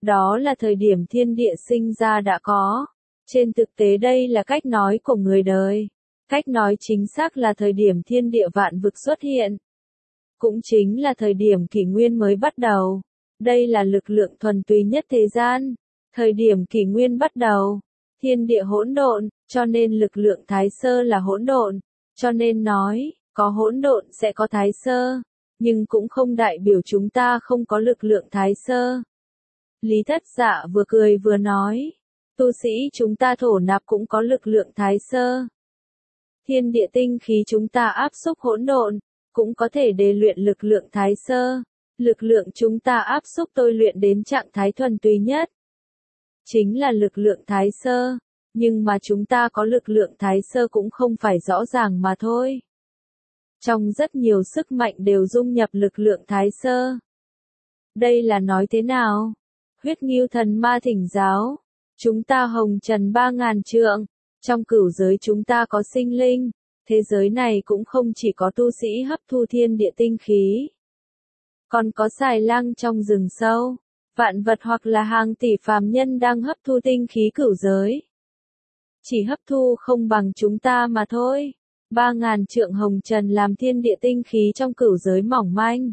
Đó là thời điểm thiên địa sinh ra đã có. Trên thực tế đây là cách nói của người đời. Cách nói chính xác là thời điểm thiên địa vạn vực xuất hiện. Cũng chính là thời điểm kỷ nguyên mới bắt đầu. Đây là lực lượng thuần túy nhất thế gian. Thời điểm kỷ nguyên bắt đầu, thiên địa hỗn độn, cho nên lực lượng thái sơ là hỗn độn. Cho nên nói, có hỗn độn sẽ có thái sơ. Nhưng cũng không đại biểu chúng ta không có lực lượng thái sơ. Lý Thất Dạ vừa cười vừa nói. Tu sĩ chúng ta thổ nạp cũng có lực lượng thái sơ. Thiên địa tinh khí chúng ta áp xúc hỗn độn, cũng có thể để luyện lực lượng thái sơ. Lực lượng chúng ta áp xúc tôi luyện đến trạng thái thuần túy nhất. Chính là lực lượng thái sơ. Nhưng mà chúng ta có lực lượng thái sơ cũng không phải rõ ràng mà thôi. Trong rất nhiều sức mạnh đều dung nhập lực lượng thái sơ. Đây là nói thế nào? Huyết Ngưu Thần Ma thỉnh giáo. Chúng ta hồng trần 3.000 trượng. Trong cửu giới chúng ta có sinh linh. Thế giới này cũng không chỉ có tu sĩ hấp thu thiên địa tinh khí. Còn có xài lang trong rừng sâu. Vạn vật hoặc là hàng tỷ phàm nhân đang hấp thu tinh khí cửu giới. Chỉ hấp thu không bằng chúng ta mà thôi. 3.000 trượng hồng trần làm thiên địa tinh khí trong cửu giới mỏng manh.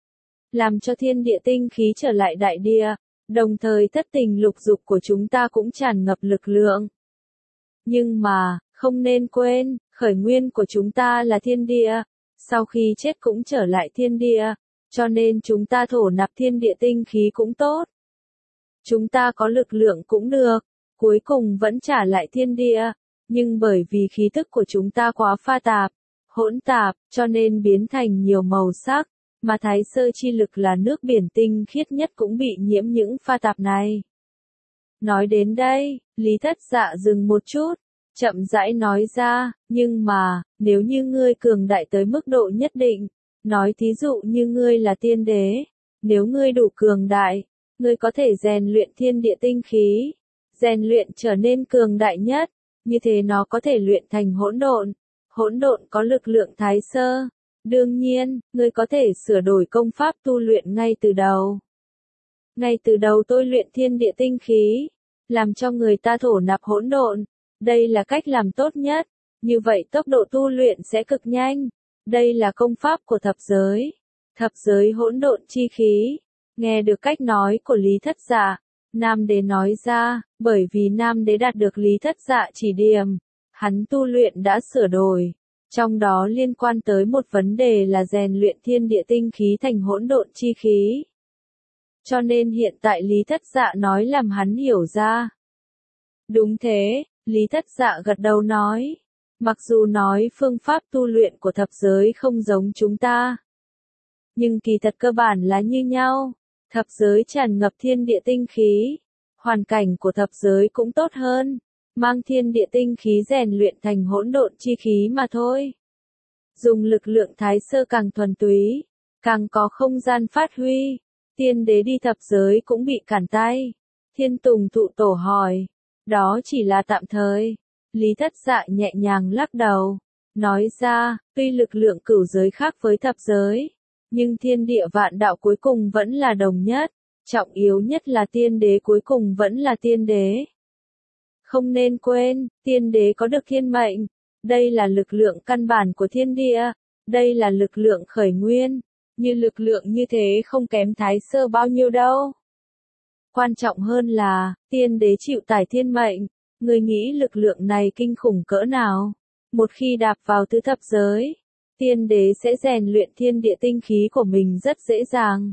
Làm cho thiên địa tinh khí trở lại đại địa. Đồng thời thất tình lục dục của chúng ta cũng tràn ngập lực lượng. Nhưng mà, không nên quên, khởi nguyên của chúng ta là thiên địa. Sau khi chết cũng trở lại thiên địa. Cho nên chúng ta thổ nạp thiên địa tinh khí cũng tốt. Chúng ta có lực lượng cũng được. Cuối cùng vẫn trả lại thiên địa. Nhưng bởi vì khí thức của chúng ta quá pha tạp, hỗn tạp, cho nên biến thành nhiều màu sắc. Mà thái sơ chi lực là nước biển tinh khiết nhất cũng bị nhiễm những pha tạp này. Nói đến đây, Lý Thất Dạ dừng một chút, chậm rãi nói ra, nhưng mà, nếu như ngươi cường đại tới mức độ nhất định, nói thí dụ như ngươi là tiên đế, nếu ngươi đủ cường đại, ngươi có thể rèn luyện thiên địa tinh khí, rèn luyện trở nên cường đại nhất, như thế nó có thể luyện thành hỗn độn có lực lượng thái sơ. Đương nhiên, ngươi có thể sửa đổi công pháp tu luyện ngay từ đầu. Ngay từ đầu tôi luyện thiên địa tinh khí, làm cho người ta thổ nạp hỗn độn. Đây là cách làm tốt nhất, như vậy tốc độ tu luyện sẽ cực nhanh. Đây là công pháp của thập giới hỗn độn chi khí. Nghe được cách nói của Lý Thất Dạ, Nam Đế nói ra, bởi vì Nam Đế đạt được Lý Thất Dạ chỉ điểm, hắn tu luyện đã sửa đổi. Trong đó liên quan tới một vấn đề là rèn luyện thiên địa tinh khí thành hỗn độn chi khí. Cho nên hiện tại Lý Thất Dạ nói làm hắn hiểu ra. Đúng thế, Lý Thất Dạ gật đầu nói. Mặc dù nói phương pháp tu luyện của thập giới không giống chúng ta, nhưng kỳ thật cơ bản là như nhau. Thập giới tràn ngập thiên địa tinh khí. Hoàn cảnh của thập giới cũng tốt hơn. Mang thiên địa tinh khí rèn luyện thành hỗn độn chi khí mà thôi. Dùng lực lượng thái sơ càng thuần túy, càng có không gian phát huy. Tiên đế đi thập giới cũng bị cản tay. Thiên Tùng Thụ Tổ hỏi. Đó chỉ là tạm thời. Lý Thất Dạ nhẹ nhàng lắc đầu. Nói ra, tuy lực lượng cửu giới khác với thập giới, nhưng thiên địa vạn đạo cuối cùng vẫn là đồng nhất. Trọng yếu nhất là tiên đế cuối cùng vẫn là tiên đế. Không nên quên, tiên đế có được thiên mệnh. Đây là lực lượng căn bản của thiên địa. Đây là lực lượng khởi nguyên. Như lực lượng như thế không kém thái sơ bao nhiêu đâu. Quan trọng hơn là, tiên đế chịu tải thiên mệnh. Người nghĩ lực lượng này kinh khủng cỡ nào? Một khi đạp vào tứ thập giới, tiên đế sẽ rèn luyện thiên địa tinh khí của mình rất dễ dàng.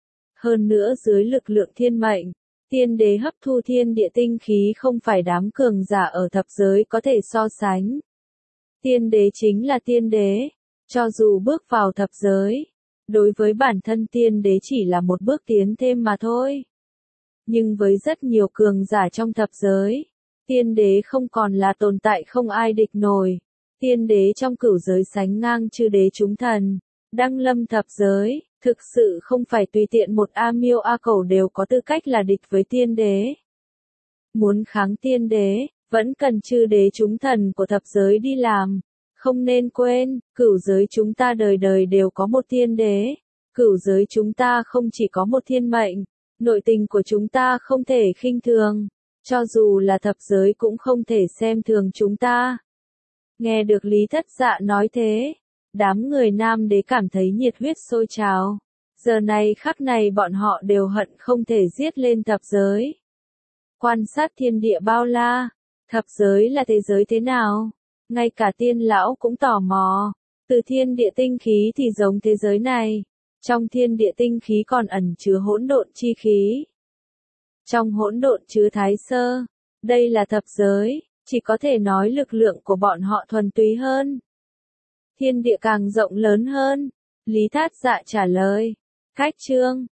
Hơn nữa dưới lực lượng thiên mệnh, tiên đế hấp thu thiên địa tinh khí không phải đám cường giả ở thập giới có thể so sánh. Tiên đế chính là tiên đế, cho dù bước vào thập giới, đối với bản thân tiên đế chỉ là một bước tiến thêm mà thôi. Nhưng với rất nhiều cường giả trong thập giới, tiên đế không còn là tồn tại không ai địch nổi. Tiên đế trong cửu giới sánh ngang chư đế chúng thần, đăng lâm thập giới, thực sự không phải tùy tiện một A Miêu A Cẩu đều có tư cách là địch với tiên đế. Muốn kháng tiên đế, vẫn cần chư đế chúng thần của thập giới đi làm. Không nên quên, cửu giới chúng ta đời đời đều có một tiên đế. Cửu giới chúng ta không chỉ có một thiên mệnh, Nội tình của chúng ta không thể khinh thường, cho dù là thập giới cũng không thể xem thường chúng ta. Nghe được Lý Thất Dạ nói thế, đám người Nam Đế cảm thấy nhiệt huyết sôi trào. Giờ này khắc này bọn họ đều hận không thể giết lên thập giới. Quan sát thiên địa bao la, thập giới là thế giới thế nào? Ngay cả tiên lão cũng tò mò. Từ thiên địa tinh khí thì giống thế giới này. Trong thiên địa tinh khí còn ẩn chứa hỗn độn chi khí. Trong hỗn độn chứa thái sơ. Đây là thập giới, chỉ có thể nói lực lượng của bọn họ thuần túy hơn. Thiên địa càng rộng lớn hơn. Lý Thát Dạ trả lời. Khách trương,